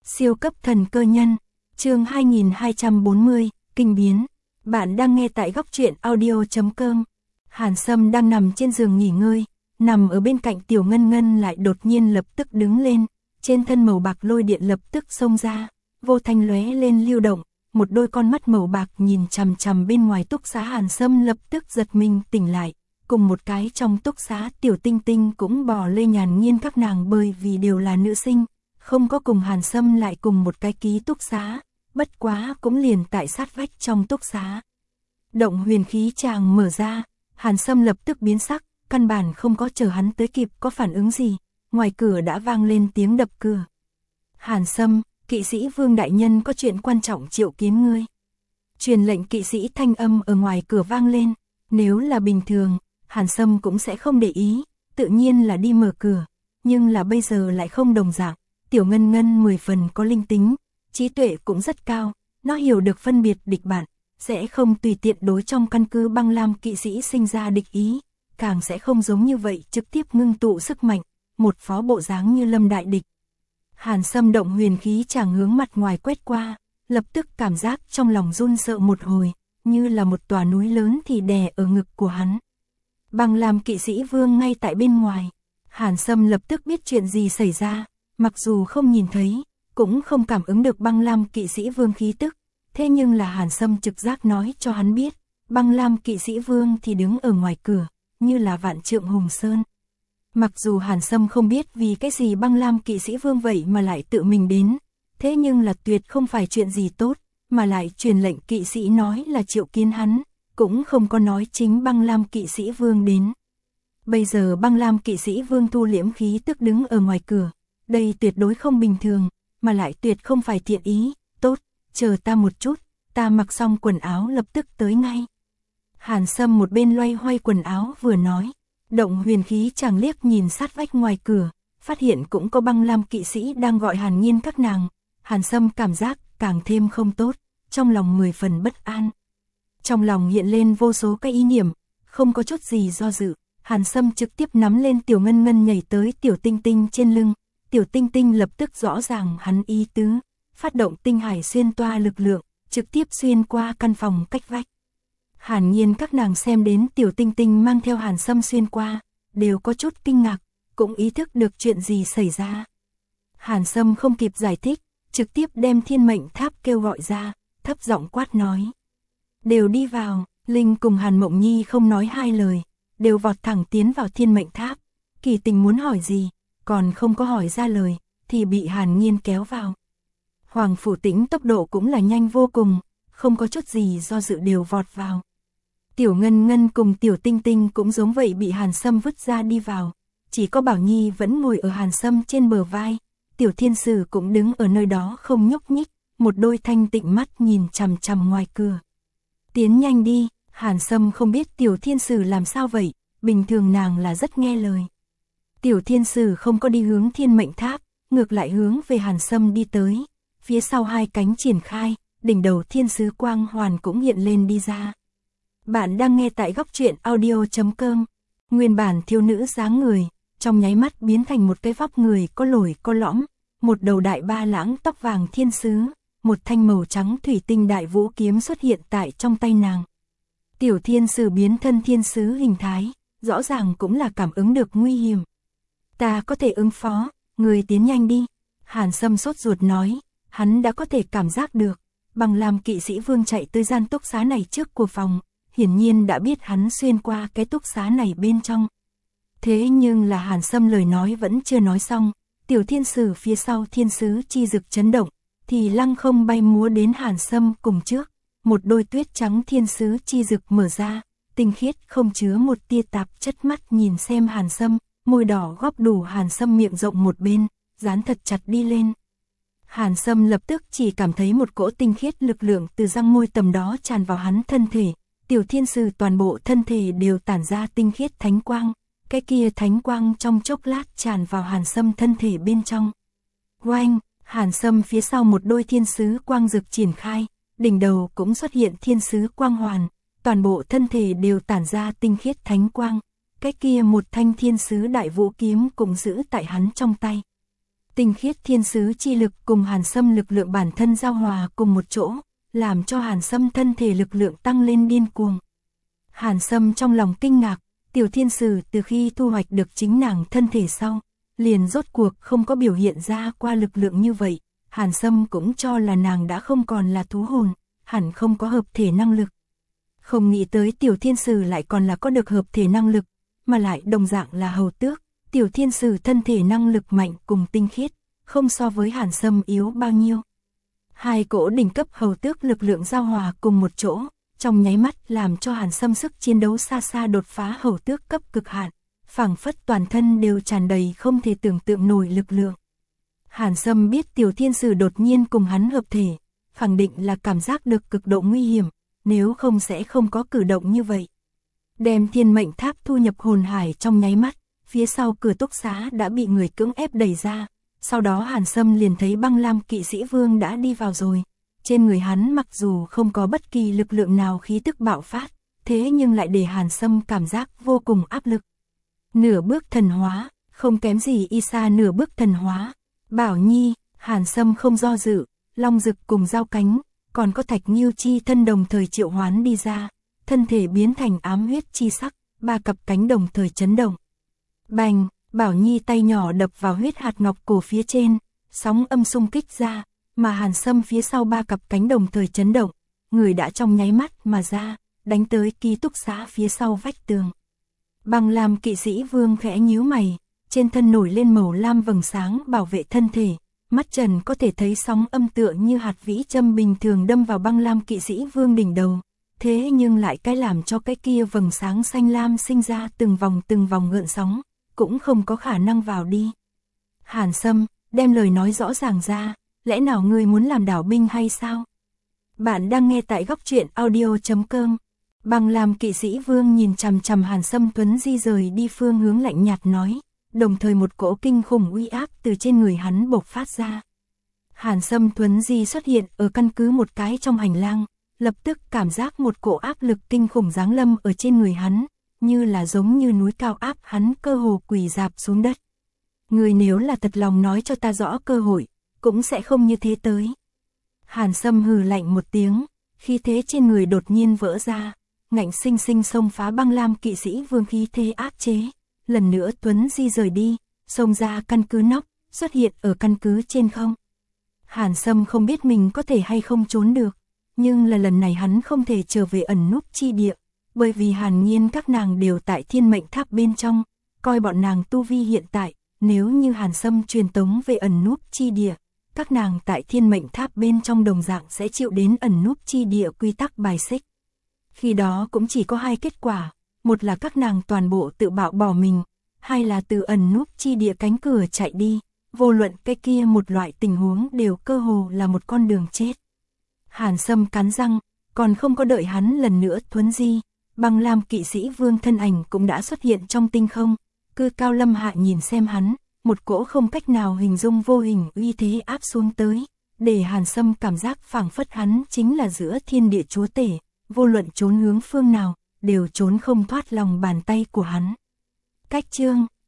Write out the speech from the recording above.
Siêu cấp thần cơ nhân, chương 2240, kinh biến. Bạn đang nghe tại góc truyện audio.com. Hàn Sâm đang nằm trên giường nghỉ ngơi, nằm ở bên cạnh Tiểu Ngân Ngân lại đột nhiên lập tức đứng lên, trên thân màu bạc lôi điện lập tức xông ra, vô thanh lóe lên lưu động, một đôi con mắt màu bạc nhìn chằm chằm bên ngoài túc xá. Hàn Sâm lập tức giật mình tỉnh lại, cùng một cái trong túc xá Tiểu Tinh Tinh cũng bò lê nhàn nghiên các nàng bởi vì đều là nữ sinh, không có cùng Hàn Sâm lại cùng một cái ký túc xá, bất quá cũng liền tại sát vách trong túc xá. Động huyền khí tràng mở ra, Hàn Sâm lập tức biến sắc, căn bản không có chờ hắn tới kịp có phản ứng gì, ngoài cửa đã vang lên tiếng đập cửa. Hàn Sâm, kỵ sĩ Vương đại nhân có chuyện quan trọng triệu kiến ngươi. Truyền lệnh kỵ sĩ thanh âm ở ngoài cửa vang lên, nếu là bình thường, Hàn Sâm cũng sẽ không để ý, tự nhiên là đi mở cửa, nhưng là bây giờ lại không đồng dạng. Tiểu Ngân Ngân 10 phần có linh tính, trí tuệ cũng rất cao, nó hiểu được phân biệt địch bạn, sẽ không tùy tiện đối trong căn cứ băng lam kỵ sĩ sinh ra địch ý, càng sẽ không giống như vậy trực tiếp ngưng tụ sức mạnh, một phó bộ dáng như lâm đại địch. Hàn Sâm động huyền khí chàng hướng mặt ngoài quét qua, lập tức cảm giác trong lòng run sợ một hồi, như là một tòa núi lớn thì đè ở ngực của hắn. Băng lam kỵ sĩ Vương ngay tại bên ngoài, Hàn Sâm lập tức biết chuyện gì xảy ra. Mặc dù không nhìn thấy, cũng không cảm ứng được băng lam kỵ sĩ Vương khí tức, thế nhưng là Hàn Sâm trực giác nói cho hắn biết, băng lam kỵ sĩ Vương thì đứng ở ngoài cửa, như là vạn trượng hùng sơn. Mặc dù Hàn Sâm không biết vì cái gì băng lam kỵ sĩ Vương vậy mà lại tự mình đến, thế nhưng là tuyệt không phải chuyện gì tốt, mà lại truyền lệnh kỵ sĩ nói là triệu kiến hắn, cũng không có nói chính băng lam kỵ sĩ Vương đến. Bây giờ băng lam kỵ sĩ Vương thu liễm khí tức đứng ở ngoài cửa. Đây tuyệt đối không bình thường, mà lại tuyệt không phải thiện ý, tốt, chờ ta một chút, ta mặc xong quần áo lập tức tới ngay. Hàn Sâm một bên loay hoay quần áo vừa nói, động huyền khí chàng liếc nhìn sát vách ngoài cửa, phát hiện cũng có băng lam kỵ sĩ đang gọi Hàn Nghiên các nàng, Hàn Sâm cảm giác càng thêm không tốt, trong lòng 10 phần bất an. Trong lòng hiện lên vô số cái ý niệm, không có chút gì do dự, Hàn Sâm trực tiếp nắm lên Tiểu Ngân Ngân nhảy tới Tiểu Tinh Tinh trên lưng. Tiểu Tinh Tinh lập tức rõ ràng hắn ý tứ, phát động tinh hải xuyên toa lực lượng, trực tiếp xuyên qua căn phòng cách vách. Hàn Nhiên các nàng xem đến Tiểu Tinh Tinh mang theo Hàn Sâm xuyên qua, đều có chút kinh ngạc, cũng ý thức được chuyện gì xảy ra. Hàn Sâm không kịp giải thích, trực tiếp đem thiên mệnh tháp kêu gọi ra, thấp giọng quát nói. Đều đi vào, Linh cùng Hàn Mộng Nhi không nói hai lời, đều vọt thẳng tiến vào thiên mệnh tháp, Kỳ Tình muốn hỏi gì. Còn không có hỏi ra lời, thì bị Hàn Nhiên kéo vào. Hoàng Phủ Tĩnh tốc độ cũng là nhanh vô cùng, không có chút gì do dự đều vọt vào. Tiểu Ngân Ngân cùng Tiểu Tinh Tinh cũng giống vậy bị Hàn Sâm vứt ra đi vào. Chỉ có Bảo Nhi vẫn ngồi ở Hàn Sâm trên bờ vai, Tiểu Thiên Sử cũng đứng ở nơi đó không nhúc nhích, một đôi thanh tịnh mắt nhìn chằm chằm ngoài cửa. Tiến nhanh đi, Hàn Sâm không biết Tiểu Thiên Sử làm sao vậy, bình thường nàng là rất nghe lời. Tiểu Thiên Sử không có đi hướng thiên mệnh tháp, ngược lại hướng về Hàn Sâm đi tới, phía sau hai cánh triển khai, đỉnh đầu thiên sứ quang hoàn cũng hiện lên đi ra. Bạn đang nghe tại góc truyện audio.com, nguyên bản thiếu nữ dáng người, trong nháy mắt biến thành một cái vóc người có lồi có lõm, một đầu đại ba lãng tóc vàng thiên sứ, một thanh màu trắng thủy tinh đại vũ kiếm xuất hiện tại trong tay nàng. Tiểu Thiên Sử biến thân thiên sứ hình thái, rõ ràng cũng là cảm ứng được nguy hiểm. Ta có thể ứng phó, người tiến nhanh đi. Hàn Sâm sốt ruột nói, hắn đã có thể cảm giác được, băng lam kỵ sĩ Vương chạy tới gian túc xá này trước của phòng, hiển nhiên đã biết hắn xuyên qua cái túc xá này bên trong. Thế nhưng là Hàn Sâm lời nói vẫn chưa nói xong, Tiểu Thiên Sử phía sau thiên sứ chi dực chấn động, thì lăng không bay múa đến Hàn Sâm cùng trước, một đôi tuyết trắng thiên sứ chi dực mở ra, tinh khiết không chứa một tia tạp chất mắt nhìn xem Hàn Sâm. Môi đỏ góp đủ Hàn Sâm miệng rộng một bên, dán thật chặt đi lên. Hàn Sâm lập tức chỉ cảm thấy một cỗ tinh khiết lực lượng từ răng môi tầm đó tràn vào hắn thân thể. Tiểu Thiên Sử toàn bộ thân thể đều tản ra tinh khiết thánh quang, cái kia thánh quang trong chốc lát tràn vào Hàn Sâm thân thể bên trong. Oanh, Hàn Sâm phía sau một đôi thiên sứ quang rực triển khai, đỉnh đầu cũng xuất hiện thiên sứ quang hoàn, toàn bộ thân thể đều tản ra tinh khiết thánh quang. Cái kia một thanh thiên sứ đại vũ kiếm cũng giữ tại hắn trong tay. Tinh khiết thiên sứ chi lực cùng Hàn Sâm lực lượng bản thân giao hòa cùng một chỗ, làm cho Hàn Sâm thân thể lực lượng tăng lên điên cuồng. Hàn Sâm trong lòng kinh ngạc, tiểu thiên sử từ khi thu hoạch được chính nàng thân thể sau, liền rốt cuộc không có biểu hiện ra qua lực lượng như vậy. Hàn Sâm cũng cho là nàng đã không còn là thú hồn, hẳn không có hợp thể năng lực. Không nghĩ tới tiểu thiên sử lại còn là có được hợp thể năng lực, mà lại đồng dạng là hầu tước. Tiểu thiên sử thân thể năng lực mạnh cùng tinh khiết, không so với Hàn Sâm yếu bao nhiêu. Hai cỗ đỉnh cấp hầu tước lực lượng giao hòa cùng một chỗ, trong nháy mắt làm cho Hàn Sâm sức chiến đấu xa xa đột phá hầu tước cấp cực hạn, phảng phất toàn thân đều tràn đầy không thể tưởng tượng nổi lực lượng. Hàn Sâm biết tiểu thiên sử đột nhiên cùng hắn hợp thể, khẳng định là cảm giác được cực độ nguy hiểm, nếu không sẽ không có cử động như vậy. Đem thiên mệnh tháp thu nhập hồn hải trong nháy mắt, phía sau cửa túc xá đã bị người cưỡng ép đẩy ra, sau đó Hàn Sâm liền thấy Băng Lam kỵ sĩ vương đã đi vào rồi. Trên người hắn mặc dù không có bất kỳ lực lượng nào khí tức bạo phát, thế nhưng lại để Hàn Sâm cảm giác vô cùng áp lực. Nửa bước thần hóa, không kém gì Isa nửa bước thần hóa. Bảo Nhi, Hàn Sâm không do dự, long dực cùng giao cánh, còn có Thạch Nghiêu chi thân đồng thời triệu hoán đi ra, thân thể biến thành ám huyết chi sắc, ba cặp cánh đồng thời chấn động. Bành, Bảo Nhi tay nhỏ đập vào huyết hạt ngọc cổ phía trên, sóng âm xung kích ra, mà Hàn Sâm phía sau ba cặp cánh đồng thời chấn động, người đã trong nháy mắt mà ra, đánh tới ký túc xá phía sau vách tường. Băng Lam kỵ sĩ vương khẽ nhíu mày, trên thân nổi lên màu lam vầng sáng bảo vệ thân thể, mắt trần có thể thấy sóng âm tựa như hạt vĩ châm bình thường đâm vào Băng Lam kỵ sĩ vương đỉnh đầu, thế nhưng lại cái làm cho cái kia vầng sáng xanh lam sinh ra từng vòng gợn sóng, cũng không có khả năng vào đi. Hàn Sâm, đem lời nói rõ ràng ra, lẽ nào ngươi muốn làm đảo binh hay sao? Bạn đang nghe tại góc truyện audio.com. Băng Lam kỵ sĩ vương nhìn chằm chằm Hàn Sâm Tuấn di rời đi phương hướng lạnh nhạt nói, đồng thời một cỗ kinh khủng uy áp từ trên người hắn bộc phát ra. Hàn Sâm Tuấn di xuất hiện ở căn cứ một cái trong hành lang, lập tức cảm giác một cỗ áp lực kinh khủng giáng lâm ở trên người hắn, như là giống như núi cao áp hắn cơ hồ quỳ rạp xuống đất. Người nếu là thật lòng nói cho ta rõ cơ hội, cũng sẽ không như thế tới. Hàn Sâm hừ lạnh một tiếng, khí thế trên người đột nhiên vỡ ra, ngạnh sinh sinh xông phá Băng Lam kỵ sĩ vương khí thế áp chế. Lần nữa Tuấn di rời đi, xông ra căn cứ nóc, xuất hiện ở căn cứ trên không. Hàn Sâm không biết mình có thể hay không trốn được, nhưng là lần này hắn không thể trở về ẩn núp chi địa, bởi vì Hàn Nhiên các nàng đều tại thiên mệnh tháp bên trong, coi bọn nàng tu vi hiện tại, nếu như Hàn Sâm truyền tống về ẩn núp chi địa, các nàng tại thiên mệnh tháp bên trong đồng dạng sẽ chịu đến ẩn núp chi địa quy tắc bài xích. Khi đó cũng chỉ có hai kết quả, một là các nàng toàn bộ tự bạo bỏ mình, hai là từ ẩn núp chi địa cánh cửa chạy đi, vô luận cái kia một loại tình huống đều cơ hồ là một con đường chết. Hàn Sâm cắn răng, còn không có đợi hắn lần nữa thuấn di, Băng Lam kỵ sĩ vương thân ảnh cũng đã xuất hiện trong tinh không, cư cao lâm hạ nhìn xem hắn, một cỗ không cách nào hình dung vô hình uy thế áp xuống tới, để Hàn Sâm cảm giác phảng phất hắn chính là giữa thiên địa chúa tể, vô luận trốn hướng phương nào, đều trốn không thoát lòng bàn tay của hắn. Cách chương